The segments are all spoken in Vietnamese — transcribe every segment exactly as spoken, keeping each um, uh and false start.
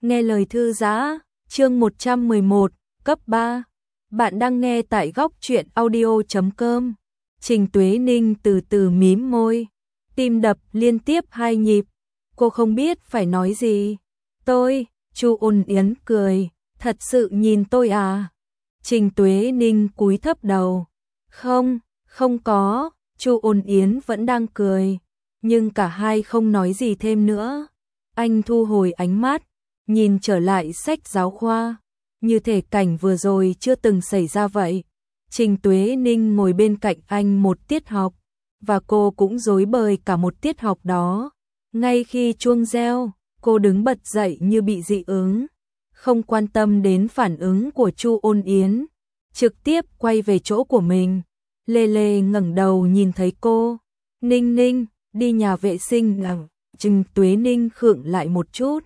Nghe lời thư giã, chương một trăm mười một, cấp ba. Bạn đang nghe tại góc truyện audio chấm com. Trình Tuế Ninh từ từ mím môi, tim đập liên tiếp hai nhịp. Cô không biết phải nói gì. Tôi, Chu Ôn Yến cười, thật sự nhìn tôi à? Trình Tuế Ninh cúi thấp đầu. Không, không có, Chu Ôn Yến vẫn đang cười, nhưng cả hai không nói gì thêm nữa. Anh thu hồi ánh mắt, nhìn trở lại sách giáo khoa, như thể cảnh vừa rồi chưa từng xảy ra vậy. Trình Tuế Ninh ngồi bên cạnh anh một tiết học, và cô cũng rối bời cả một tiết học đó. Ngay khi chuông reo, cô đứng bật dậy như bị dị ứng, không quan tâm đến phản ứng của Chu Ôn Yến, trực tiếp quay về chỗ của mình. Lê Lê ngẩng đầu nhìn thấy cô. Ninh Ninh, đi nhà vệ sinh nào. Trình Tuế Ninh khựng lại một chút,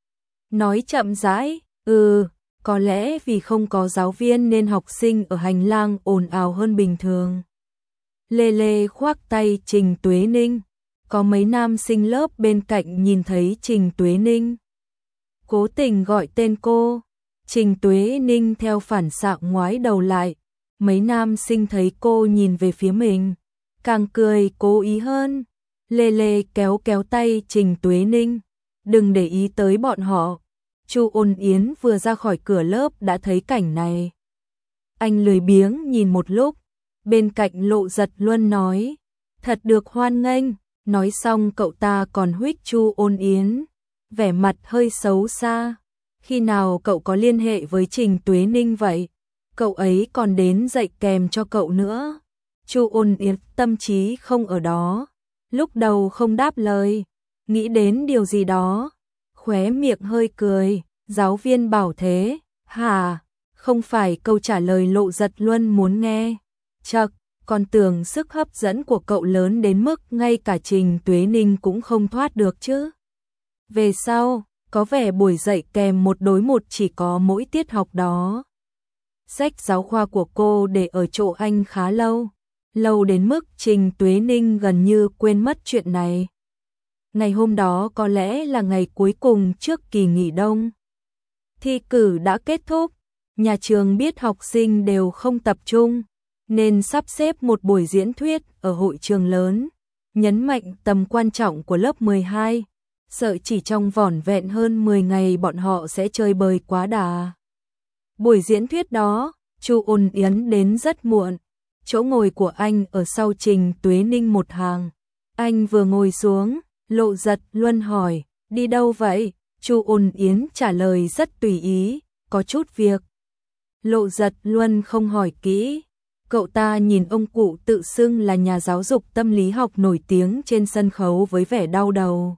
nói chậm rãi, ừ, có lẽ vì không có giáo viên nên học sinh ở hành lang ồn ào hơn bình thường. Lê Lê khoác tay Trình Tuế Ninh, có mấy nam sinh lớp bên cạnh nhìn thấy Trình Tuế Ninh, cố tình gọi tên cô. Trình Tuế Ninh theo phản xạ ngoái đầu lại, mấy nam sinh thấy cô nhìn về phía mình, càng cười cố ý hơn. Lê Lê kéo kéo tay Trình Tuế Ninh, đừng để ý tới bọn họ. Chu Ôn Yến vừa ra khỏi cửa lớp đã thấy cảnh này. Anh lười biếng nhìn một lúc, bên cạnh Lộ Giật Luân nói, thật được hoan nghênh. Nói xong cậu ta còn huých Chu Ôn Yến, vẻ mặt hơi xấu xa. Khi nào cậu có liên hệ với Trình Tuế Ninh vậy? Cậu ấy còn đến dạy kèm cho cậu nữa. Chu Ôn Yến tâm trí không ở đó, lúc đầu không đáp lời, nghĩ đến điều gì đó, khóe miệng hơi cười. Giáo viên bảo thế, hả? Không phải câu trả lời Lộ Giật Luân muốn nghe. Chậc, còn tưởng sức hấp dẫn của cậu lớn đến mức ngay cả Trình Tuế Ninh cũng không thoát được chứ. Về sau, có vẻ buổi dạy kèm một đối một chỉ có mỗi tiết học đó. Sách giáo khoa của cô để ở chỗ anh khá lâu, lâu đến mức Trình Tuế Ninh gần như quên mất chuyện này. Ngày hôm đó có lẽ là ngày cuối cùng trước kỳ nghỉ đông. Thi cử đã kết thúc, nhà trường biết học sinh đều không tập trung, nên sắp xếp một buổi diễn thuyết ở hội trường lớn, nhấn mạnh tầm quan trọng của lớp mười hai, sợ chỉ trong vỏn vẹn hơn mười ngày bọn họ sẽ chơi bời quá đà. Buổi diễn thuyết đó, Chu Ôn Yến đến rất muộn, chỗ ngồi của anh ở sau Trình Tuế Ninh một hàng. Anh vừa ngồi xuống, Lộ Giật Luân hỏi, đi đâu vậy? Chu Ôn Yến trả lời rất tùy ý, có chút việc. Lộ Giật Luân không hỏi kỹ, cậu ta nhìn ông cụ tự xưng là nhà giáo dục tâm lý học nổi tiếng trên sân khấu với vẻ đau đầu.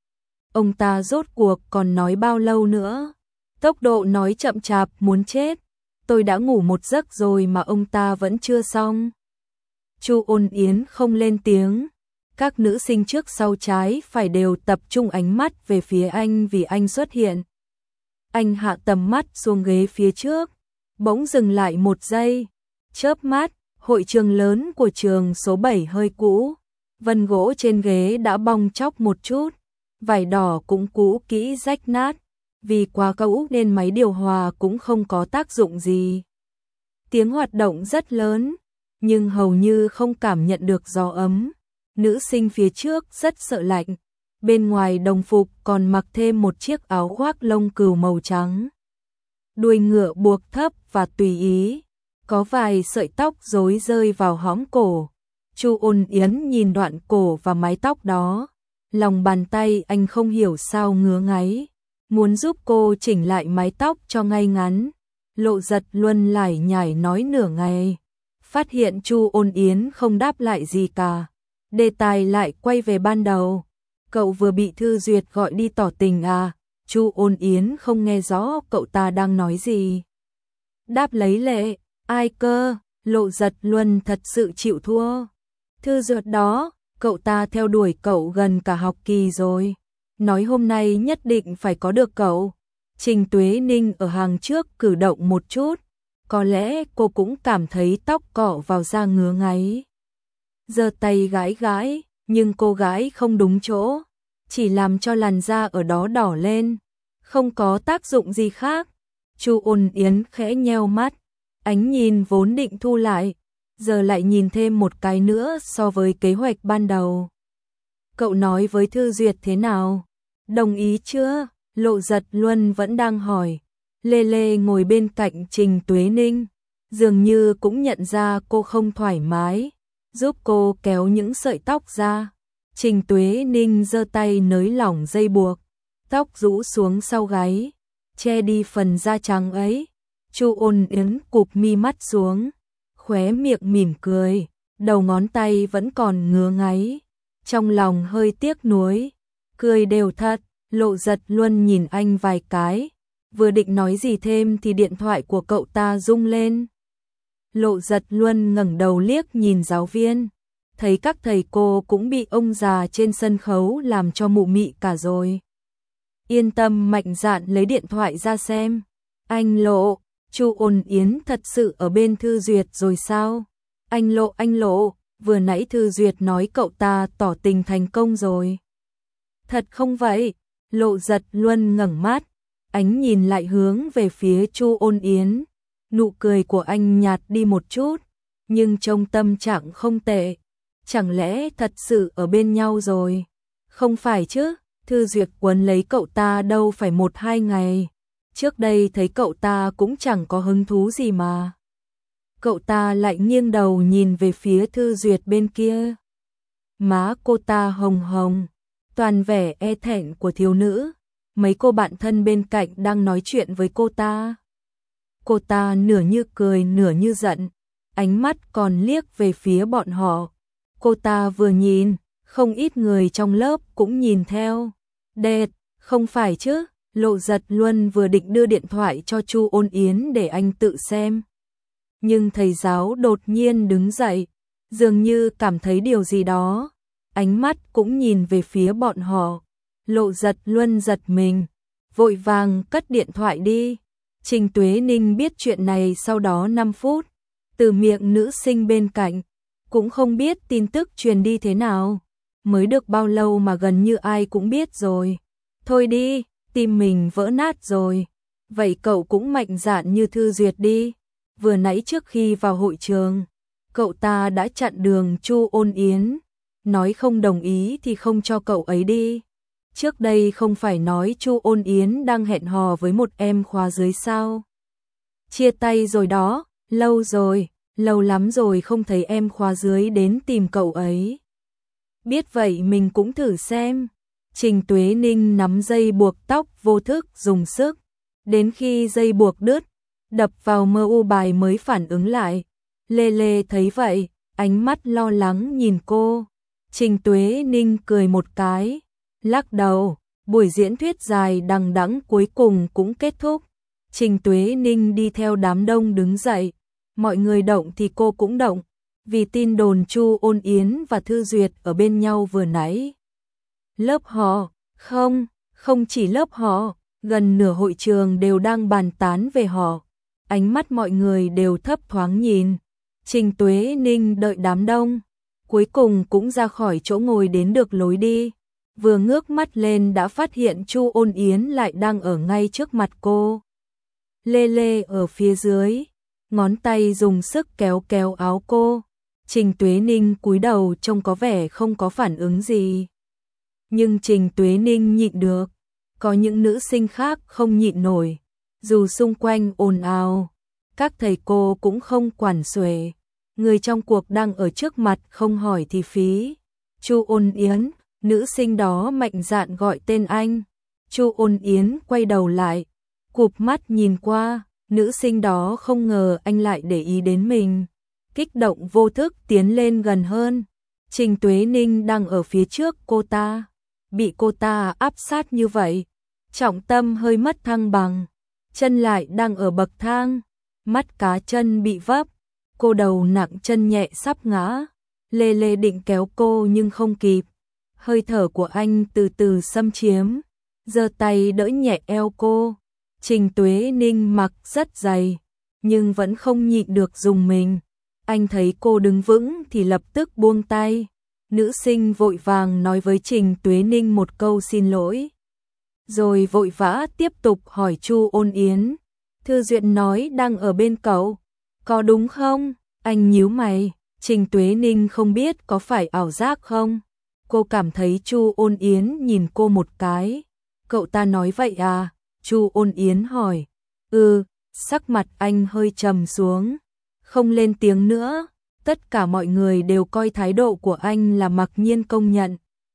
Ông ta rốt cuộc còn nói bao lâu nữa? Tốc độ nói chậm chạp muốn chết. Tôi đã ngủ một giấc rồi mà ông ta vẫn chưa xong. Chu Ôn Yến không lên tiếng. Các nữ sinh trước sau trái phải đều tập trung ánh mắt về phía anh vì anh xuất hiện. Anh hạ tầm mắt xuống ghế phía trước, bỗng dừng lại một giây. Chớp mắt, hội trường lớn của trường số bảy hơi cũ, vân gỗ trên ghế đã bong tróc một chút, vải đỏ cũng cũ kỹ rách nát, vì quá cũ nên máy điều hòa cũng không có tác dụng gì. Tiếng hoạt động rất lớn, nhưng hầu như không cảm nhận được gió ấm. Nữ sinh phía trước rất sợ lạnh, bên ngoài đồng phục còn mặc thêm một chiếc áo khoác lông cừu màu trắng. Đuôi ngựa buộc thấp và tùy ý, có vài sợi tóc rối rơi vào hõm cổ. Chu Ôn Yến nhìn đoạn cổ và mái tóc đó, lòng bàn tay anh không hiểu sao ngứa ngáy, muốn giúp cô chỉnh lại mái tóc cho ngay ngắn. Lộ Giật Luân lải nhải nói nửa ngày, phát hiện Chu Ôn Yến không đáp lại gì cả. Đề tài lại quay về ban đầu. Cậu vừa bị Thư Duyệt gọi đi tỏ tình à? Chu Ôn Yến không nghe rõ cậu ta đang nói gì. Đáp lấy lệ, ai cơ? Lộ Giật Luân thật sự chịu thua. Thư Duyệt đó, cậu ta theo đuổi cậu gần cả học kỳ rồi. Nói hôm nay nhất định phải có được cậu. Trình Tuế Ninh ở hàng trước cử động một chút. Có lẽ cô cũng cảm thấy tóc cọ vào da ngứa ngáy. Giơ tay gãi gãi, nhưng cô gãi không đúng chỗ, chỉ làm cho làn da ở đó đỏ lên. Không có tác dụng gì khác. Chu Ôn Yến khẽ nheo mắt, ánh nhìn vốn định thu lại, giờ lại nhìn thêm một cái nữa so với kế hoạch ban đầu. Cậu nói với Thư Duyệt thế nào? Đồng ý chưa? Lộ Giật Luân vẫn đang hỏi. Lê Lê ngồi bên cạnh Trình Tuế Ninh, dường như cũng nhận ra cô không thoải mái, giúp cô kéo những sợi tóc ra. Trình Tuế Ninh giơ tay nới lỏng dây buộc, tóc rũ xuống sau gáy, che đi phần da trắng ấy. Chu Ôn Yến cụp mi mắt xuống, khóe miệng mỉm cười, đầu ngón tay vẫn còn ngứa ngáy, trong lòng hơi tiếc nuối. Cười đều thật. Lộ Giật Luân nhìn anh vài cái, vừa định nói gì thêm thì điện thoại của cậu ta rung lên. Lộ Giật Luân ngẩng đầu liếc nhìn giáo viên, thấy các thầy cô cũng bị ông già trên sân khấu làm cho mụ mị cả rồi. Yên tâm mạnh dạn lấy điện thoại ra xem. Anh Lộ, Chu Ôn Yến thật sự ở bên Thư Duyệt rồi sao? Anh Lộ, anh Lộ, vừa nãy Thư Duyệt nói cậu ta tỏ tình thành công rồi. Thật không vậy? Lộ Giật Luân ngẩng mắt, ánh nhìn lại hướng về phía Chu Ôn Yến. Nụ cười của anh nhạt đi một chút, nhưng trông tâm trạng không tệ. Chẳng lẽ thật sự ở bên nhau rồi? Không phải chứ, Thư Duyệt quấn lấy cậu ta đâu phải một hai ngày. Trước đây thấy cậu ta cũng chẳng có hứng thú gì mà. Cậu ta lại nghiêng đầu nhìn về phía Thư Duyệt bên kia. Má cô ta hồng hồng, toàn vẻ e thẹn của thiếu nữ. Mấy cô bạn thân bên cạnh đang nói chuyện với cô ta. Cô ta nửa như cười nửa như giận, ánh mắt còn liếc về phía bọn họ. Cô ta vừa nhìn, không ít người trong lớp cũng nhìn theo. Đệt, không phải chứ? Lộ Giật Luân vừa định đưa điện thoại cho Chu Ôn Yến để anh tự xem. Nhưng thầy giáo đột nhiên đứng dậy, dường như cảm thấy điều gì đó. Ánh mắt cũng nhìn về phía bọn họ. Lộ Giật Luân giật mình, vội vàng cất điện thoại đi. Trình Tuế Ninh biết chuyện này sau đó năm phút, từ miệng nữ sinh bên cạnh, cũng không biết tin tức truyền đi thế nào. Mới được bao lâu mà gần như ai cũng biết rồi. Thôi đi, tim mình vỡ nát rồi. Vậy cậu cũng mạnh dạn như Thư Duyệt đi. Vừa nãy trước khi vào hội trường, cậu ta đã chặn đường Chu Ôn Yến, nói không đồng ý thì không cho cậu ấy đi. Trước đây không phải nói Chu Ôn Yến đang hẹn hò với một em khóa dưới sao? Chia tay rồi đó, lâu rồi, lâu lắm rồi không thấy em khóa dưới đến tìm cậu ấy. Biết vậy mình cũng thử xem. Trình Tuế Ninh nắm dây buộc tóc vô thức dùng sức, đến khi dây buộc đứt, đập vào mờ u bài mới phản ứng lại. Lê Lê thấy vậy, ánh mắt lo lắng nhìn cô. Trình Tuế Ninh cười một cái, lắc đầu. Buổi diễn thuyết dài đằng đẵng cuối cùng cũng kết thúc. Trình Tuế Ninh đi theo đám đông đứng dậy, mọi người động thì cô cũng động, vì tin đồn Chu Ôn Yến và Thư Duyệt ở bên nhau vừa nãy. Lớp họ, không, không chỉ lớp họ, gần nửa hội trường đều đang bàn tán về họ. Ánh mắt mọi người đều thấp thoáng nhìn. Trình Tuế Ninh đợi đám đông, cuối cùng cũng ra khỏi chỗ ngồi đến được lối đi. Vừa ngước mắt lên đã phát hiện Chu Ôn Yến lại đang ở ngay trước mặt cô. Lê Lê ở phía dưới, ngón tay dùng sức kéo kéo áo cô. Trình Tuế Ninh cúi đầu trông có vẻ không có phản ứng gì. Nhưng Trình Tuế Ninh nhịn được, có những nữ sinh khác không nhịn nổi. Dù xung quanh ồn ào, các thầy cô cũng không quản xuể. Người trong cuộc đang ở trước mặt không hỏi thì phí. Chu Ôn Yến, nữ sinh đó mạnh dạn gọi tên anh. Chu Ôn Yến quay đầu lại, cụp mắt nhìn qua, nữ sinh đó không ngờ anh lại để ý đến mình. Kích động vô thức tiến lên gần hơn. Trình Tuế Ninh đang ở phía trước cô ta, bị cô ta áp sát như vậy, trọng tâm hơi mất thăng bằng, chân lại đang ở bậc thang, mắt cá chân bị vấp, cô đầu nặng chân nhẹ sắp ngã. Lê Lê định kéo cô nhưng không kịp, hơi thở của anh từ từ xâm chiếm, giơ tay đỡ nhẹ eo cô. Trình Tuế Ninh mặc rất dày, nhưng vẫn không nhịn được dùng mình. Anh thấy cô đứng vững thì lập tức buông tay. Nữ sinh vội vàng nói với Trình Tuế Ninh một câu xin lỗi. rồi vội vã tiếp tục hỏi Chu Ôn Yến. Thư Duyệt nói đang ở bên cậu, có đúng không? Anh nhíu mày, Trình Tuế Ninh không biết có phải ảo giác không? Cô cảm thấy Chu Ôn Yến nhìn cô một cái. Cậu ta nói vậy à? Chu Ôn Yến hỏi. Ừ, sắc mặt anh hơi trầm xuống, không lên tiếng nữa. Tất cả mọi người đều coi thái độ của anh là mặc nhiên công nhận.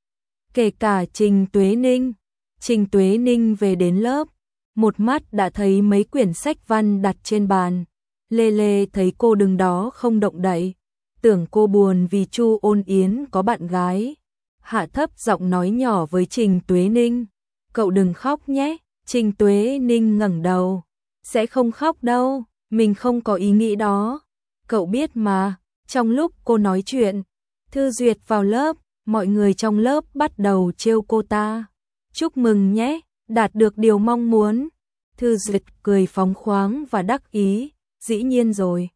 Kể cả Trình Tuế Ninh. Trình Tuế Ninh về đến lớp, một mắt đã thấy mấy quyển sách văn đặt trên bàn. Lê Lê thấy cô đứng đó không động đậy, tưởng cô buồn vì Chu Ôn Yến có bạn gái. Hạ thấp giọng nói nhỏ với Trình Tuế Ninh. Cậu đừng khóc nhé. Trình Tuế Ninh ngẩng đầu. Sẽ không khóc đâu, mình không có ý nghĩ đó. Cậu biết mà. Trong lúc cô nói chuyện, Thư Duyệt vào lớp, mọi người trong lớp bắt đầu trêu cô ta. Chúc mừng nhé, đạt được điều mong muốn. Thư Duyệt cười phóng khoáng và đắc ý, dĩ nhiên rồi.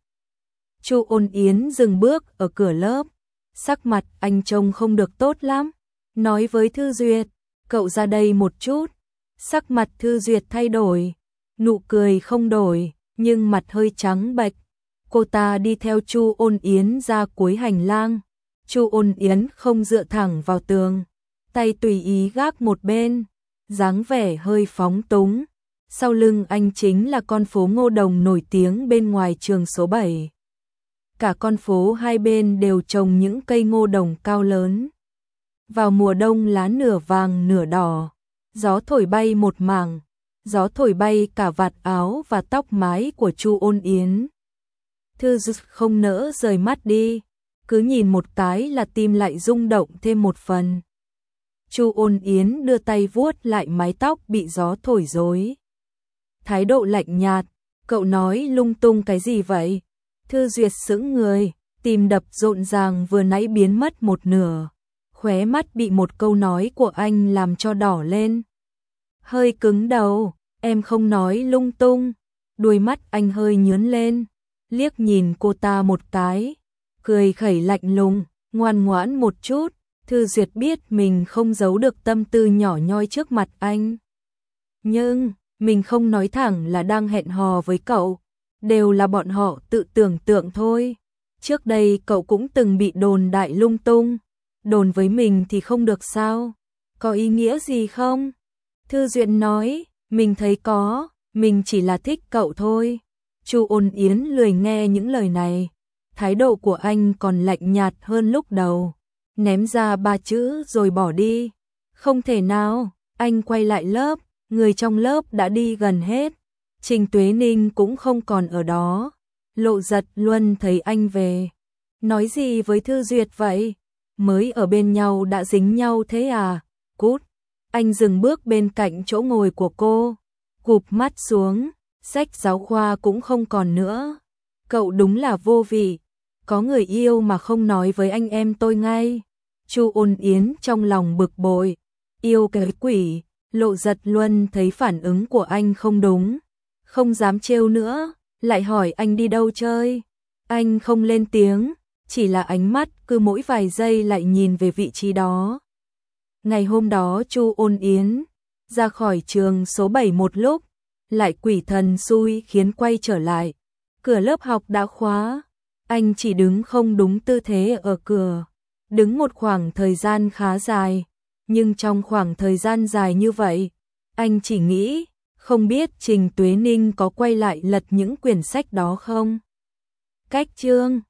Chu Ôn Yến dừng bước ở cửa lớp, sắc mặt anh trông không được tốt lắm. Nói với Thư Duyệt, cậu ra đây một chút. Sắc mặt Thư Duyệt thay đổi, nụ cười không đổi, nhưng mặt hơi trắng bệch. Cô ta đi theo Chu Ôn Yến ra cuối hành lang. Chu Ôn Yến không dựa thẳng vào tường, tay tùy ý gác một bên, dáng vẻ hơi phóng túng. Sau lưng anh chính là con phố Ngô Đồng nổi tiếng bên ngoài trường số bảy. Cả con phố hai bên đều trồng những cây ngô đồng cao lớn. Vào mùa đông lá nửa vàng nửa đỏ, gió thổi bay một mảng, gió thổi bay cả vạt áo và tóc mái của Chu Ôn Yến. Thư Duyệt không nỡ rời mắt đi, cứ nhìn một cái là tim lại rung động thêm một phần. Chu Ôn Yến đưa tay vuốt lại mái tóc bị gió thổi rối. Thái độ lạnh nhạt, cậu nói lung tung cái gì vậy? Thư Duyệt sững người, tim đập rộn ràng vừa nãy biến mất một nửa. Khóe mắt bị một câu nói của anh làm cho đỏ lên. Hơi cứng đầu, em không nói lung tung. Đuôi mắt anh hơi nhướng lên, liếc nhìn cô ta một cái, cười khẩy lạnh lùng, ngoan ngoãn một chút. Thư Duyệt biết mình không giấu được tâm tư nhỏ nhoi trước mặt anh. Nhưng, mình không nói thẳng là đang hẹn hò với cậu, đều là bọn họ tự tưởng tượng thôi. Trước đây cậu cũng từng bị đồn đại lung tung, đồn với mình thì không được sao? Có ý nghĩa gì không? Thư Duyệt nói, mình thấy có, mình chỉ là thích cậu thôi. Chu Ôn Yến lười nghe những lời này, thái độ của anh còn lạnh nhạt hơn lúc đầu, ném ra ba chữ rồi bỏ đi. Không thể nào, anh quay lại lớp, người trong lớp đã đi gần hết. Trình Tuế Ninh cũng không còn ở đó. Lộ Giật Luân thấy anh về, nói gì với Thư Duyệt vậy? Mới ở bên nhau đã dính nhau thế à? Cút! Anh dừng bước bên cạnh chỗ ngồi của cô, cụp mắt xuống, sách giáo khoa cũng không còn nữa. Cậu đúng là vô vị, có người yêu mà không nói với anh em tôi ngay. Chu Ôn Yến trong lòng bực bội, yêu cái quỷ. Lộ Giật Luân thấy phản ứng của anh không đúng, không dám trêu nữa, lại hỏi anh đi đâu chơi. Anh không lên tiếng, chỉ là ánh mắt cứ mỗi vài giây lại nhìn về vị trí đó. Ngày hôm đó Chu Ôn Yến ra khỏi trường số bảy một lúc, lại quỷ thần xui khiến quay trở lại. Cửa lớp học đã khóa, anh chỉ đứng không đúng tư thế ở cửa, đứng một khoảng thời gian khá dài. Nhưng trong khoảng thời gian dài như vậy, anh chỉ nghĩ, không biết Trình Tuế Ninh có quay lại lật những quyển sách đó không? Cách chương